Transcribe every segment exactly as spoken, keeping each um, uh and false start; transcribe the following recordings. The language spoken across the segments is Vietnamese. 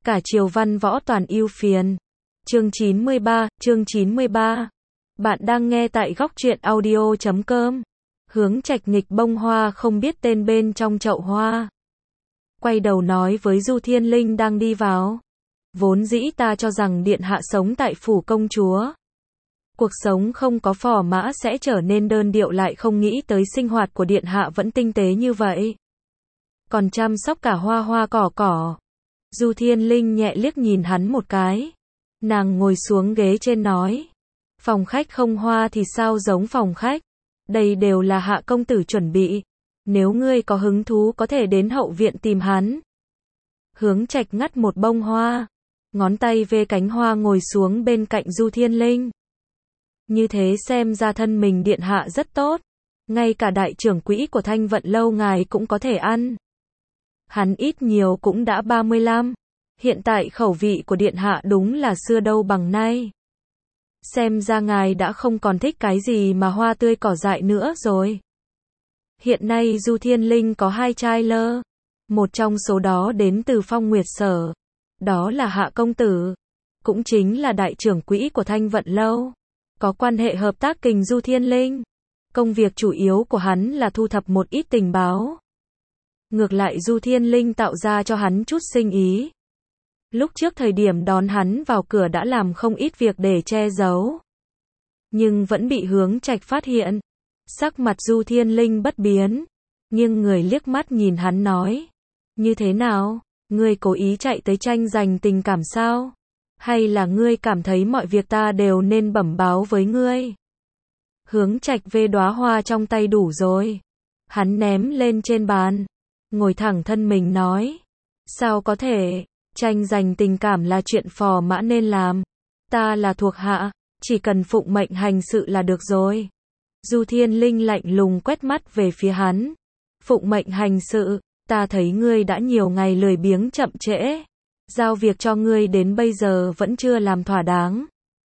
Cả triều văn võ toàn ưu phiền. Chương chín mươi ba, chương chín mươi ba. Bạn đang nghe tại góc truyện audio chấm com. Hướng Trạch nghịch bông hoa không biết tên bên trong chậu hoa. Quay đầu nói với Du Thiên Linh đang đi vào. Vốn dĩ ta cho rằng điện hạ sống tại phủ công chúa. Cuộc sống không có phò mã sẽ trở nên đơn điệu, lại không nghĩ tới sinh hoạt của điện hạ vẫn tinh tế như vậy. Còn chăm sóc cả hoa hoa cỏ cỏ. Du Thiên Linh nhẹ liếc nhìn hắn một cái. Nàng ngồi xuống ghế trên nói. Phòng khách không hoa thì sao giống phòng khách. Đây đều là hạ công tử chuẩn bị. Nếu ngươi có hứng thú có thể đến hậu viện tìm hắn. Hướng Trạch ngắt một bông hoa. Ngón tay về cánh hoa ngồi xuống bên cạnh Du Thiên Linh. Như thế xem ra thân mình điện hạ rất tốt. Ngay cả đại trưởng quỹ của Thanh Vận lâu ngài cũng có thể ăn. Hắn ít nhiều cũng đã ba mươi lăm. Hiện tại khẩu vị của điện hạ đúng là xưa đâu bằng nay. Xem ra ngài đã không còn thích cái gì mà hoa tươi cỏ dại nữa rồi. Hiện nay Du Thiên Linh có hai trai lơ. Một trong số đó đến từ Phong Nguyệt Sở. Đó là hạ công tử. Cũng chính là đại trưởng quỹ của Thanh Vận lâu. Có quan hệ hợp tác kình Du Thiên Linh. Công việc chủ yếu của hắn là thu thập một ít tình báo. Ngược lại Du Thiên Linh tạo ra cho hắn chút sinh ý. Lúc trước thời điểm đón hắn vào cửa đã làm không ít việc để che giấu. Nhưng vẫn bị Hướng Trạch phát hiện. Sắc mặt Du Thiên Linh bất biến. Nhưng người liếc mắt nhìn hắn nói. Như thế nào? Ngươi cố ý chạy tới tranh giành tình cảm sao? Hay là ngươi cảm thấy mọi việc ta đều nên bẩm báo với ngươi? Hướng Trạch vê đóa hoa trong tay đủ rồi. Hắn ném lên trên bàn. Ngồi thẳng thân mình nói. Sao có thể? Tranh giành tình cảm là chuyện phò mã nên làm. Ta là thuộc hạ. Chỉ cần phụng mệnh hành sự là được rồi. Du Thiên Linh lạnh lùng quét mắt về phía hắn. Phụng mệnh hành sự. Ta thấy ngươi đã nhiều ngày lười biếng chậm trễ. Giao việc cho ngươi đến bây giờ vẫn chưa làm thỏa đáng.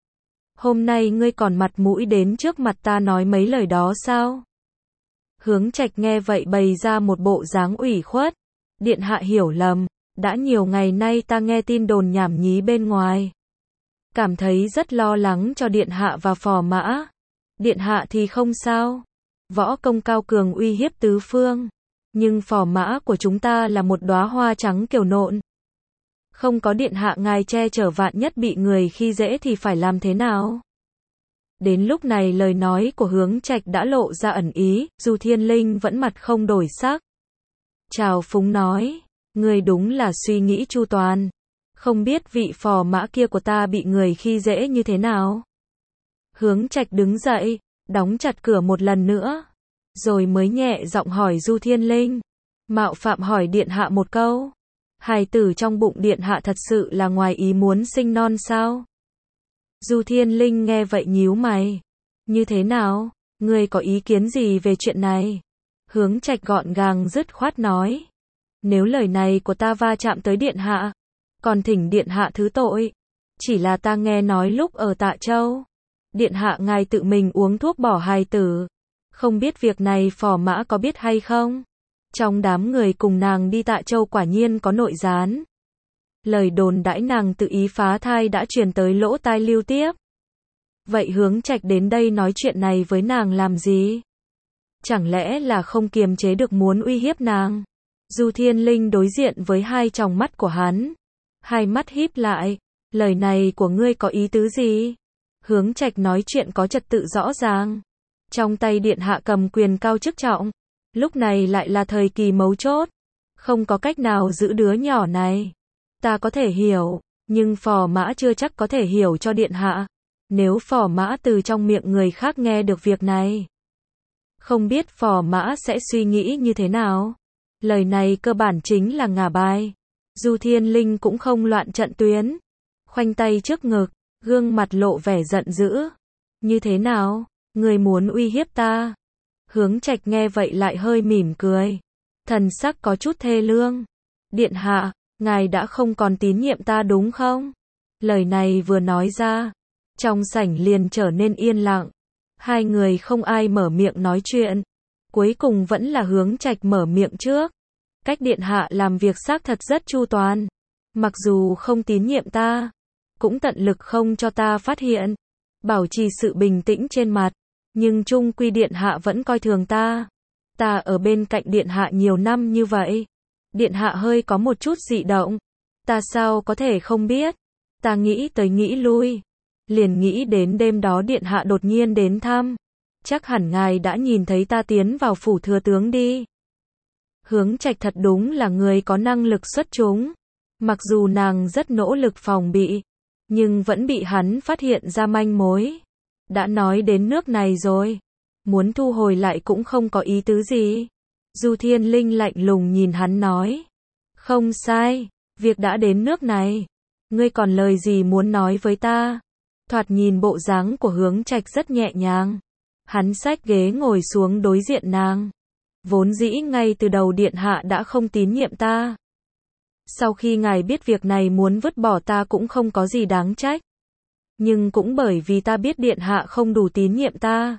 Hôm nay ngươi còn mặt mũi đến trước mặt ta nói mấy lời đó sao? Hướng Trạch nghe vậy bày ra một bộ dáng ủy khuất. Điện hạ hiểu lầm. Đã nhiều ngày nay ta nghe tin đồn nhảm nhí bên ngoài. Cảm thấy rất lo lắng cho điện hạ và phò mã. Điện hạ thì không sao. Võ công cao cường uy hiếp tứ phương. Nhưng phò mã của chúng ta là một đóa hoa trắng kiều nộn. Không có điện hạ ngài che chở, vạn nhất bị người khi dễ thì phải làm thế nào? Đến lúc này lời nói của Hướng Trạch đã lộ ra ẩn ý. Du Thiên Linh vẫn mặt không đổi sắc. Trào phúng nói. Ngươi đúng là suy nghĩ chu toàn. Không biết vị phò mã kia của ta bị người khi dễ như thế nào? Hướng Trạch đứng dậy, đóng chặt cửa một lần nữa. Rồi mới nhẹ giọng hỏi Du Thiên Linh. Mạo phạm hỏi điện hạ một câu. Hài tử trong bụng điện hạ thật sự là ngoài ý muốn sinh non sao? Du Thiên Linh nghe vậy nhíu mày. Như thế nào? Ngươi có ý kiến gì về chuyện này? Hướng Trạch gọn gàng dứt khoát nói. Nếu lời này của ta va chạm tới điện hạ, còn thỉnh điện hạ thứ tội. Chỉ là ta nghe nói lúc ở Tạ Châu, điện hạ ngài tự mình uống thuốc bỏ hài tử. Không biết việc này phò mã có biết hay không? Trong đám người cùng nàng đi Tạ Châu quả nhiên có nội gián. Lời đồn đãi nàng tự ý phá thai đã truyền tới lỗ tai Lưu Tiếp. Vậy Hướng Trạch đến đây nói chuyện này với nàng làm gì? Chẳng lẽ là không kiềm chế được muốn uy hiếp nàng? Du Thiên Linh đối diện với hai tròng mắt của hắn. Hai mắt híp lại. Lời này của ngươi có ý tứ gì? Hướng Trạch nói chuyện có trật tự rõ ràng. Trong tay điện hạ cầm quyền cao chức trọng. Lúc này lại là thời kỳ mấu chốt. Không có cách nào giữ đứa nhỏ này. Ta có thể hiểu. Nhưng phò mã chưa chắc có thể hiểu cho điện hạ. Nếu phò mã từ trong miệng người khác nghe được việc này, không biết phò mã sẽ suy nghĩ như thế nào. Lời này cơ bản chính là ngả bài. Du Thiên Linh cũng không loạn trận tuyến. Khoanh tay trước ngực, gương mặt lộ vẻ giận dữ. Như thế nào? Người muốn uy hiếp ta? Hướng Trạch nghe vậy lại hơi mỉm cười. Thần sắc có chút thê lương. Điện hạ, ngài đã không còn tín nhiệm ta đúng không? Lời này vừa nói ra, trong sảnh liền trở nên yên lặng. Hai người không ai mở miệng nói chuyện. Cuối cùng vẫn là Hướng Trạch mở miệng trước. Cách điện hạ làm việc xác thật rất chu toàn. Mặc dù không tín nhiệm ta, cũng tận lực không cho ta phát hiện, bảo trì sự bình tĩnh trên mặt, nhưng chung quy điện hạ vẫn coi thường ta. Ta ở bên cạnh điện hạ nhiều năm như vậy, điện hạ hơi có một chút dị động, ta sao có thể không biết. Ta nghĩ tới nghĩ lui, liền nghĩ đến đêm đó điện hạ đột nhiên đến thăm, chắc hẳn ngài đã nhìn thấy ta tiến vào phủ thừa tướng đi. Hướng Trạch thật đúng là người có năng lực xuất chúng, mặc dù nàng rất nỗ lực phòng bị, nhưng vẫn bị hắn phát hiện ra manh mối. Đã nói đến nước này rồi, muốn thu hồi lại cũng không có ý tứ gì. Du Thiên Linh lạnh lùng nhìn hắn nói, không sai, việc đã đến nước này, ngươi còn lời gì muốn nói với ta? Thoạt nhìn bộ dáng của Hướng Trạch rất nhẹ nhàng, hắn xách ghế ngồi xuống đối diện nàng. Vốn dĩ ngay từ đầu điện hạ đã không tín nhiệm ta. Sau khi ngài biết việc này muốn vứt bỏ ta cũng không có gì đáng trách. Nhưng cũng bởi vì ta biết điện hạ không đủ tín nhiệm ta,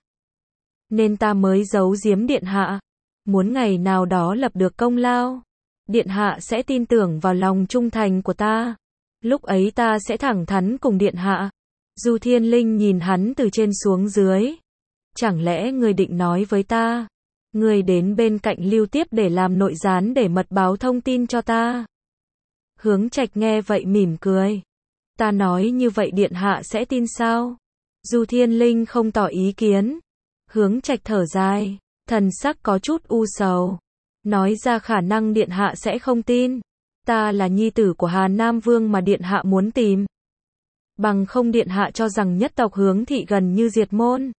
nên ta mới giấu giếm điện hạ. Muốn ngày nào đó lập được công lao, điện hạ sẽ tin tưởng vào lòng trung thành của ta. Lúc ấy ta sẽ thẳng thắn cùng điện hạ. Du Thiên Linh nhìn hắn từ trên xuống dưới. Chẳng lẽ ngươi định nói với ta, ngươi đến bên cạnh Lưu Tiếp để làm nội gián để mật báo thông tin cho ta? Hướng Trạch nghe vậy mỉm cười. Ta nói như vậy điện hạ sẽ tin sao? Du Thiên Linh không tỏ ý kiến. Hướng Trạch thở dài, thần sắc có chút u sầu, nói ra khả năng điện hạ sẽ không tin. Ta là nhi tử của Hà Nam Vương mà điện hạ muốn tìm. Bằng không điện hạ cho rằng nhất tộc Hướng thị gần như diệt môn.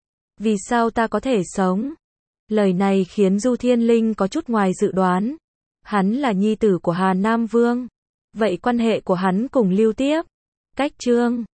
Vì sao ta có thể sống? Lời này khiến Du Thiên Linh có chút ngoài dự đoán. Hắn là nhi tử của Hà Nam Vương. Vậy quan hệ của hắn cùng Lưu Tiếp, Cách Trương,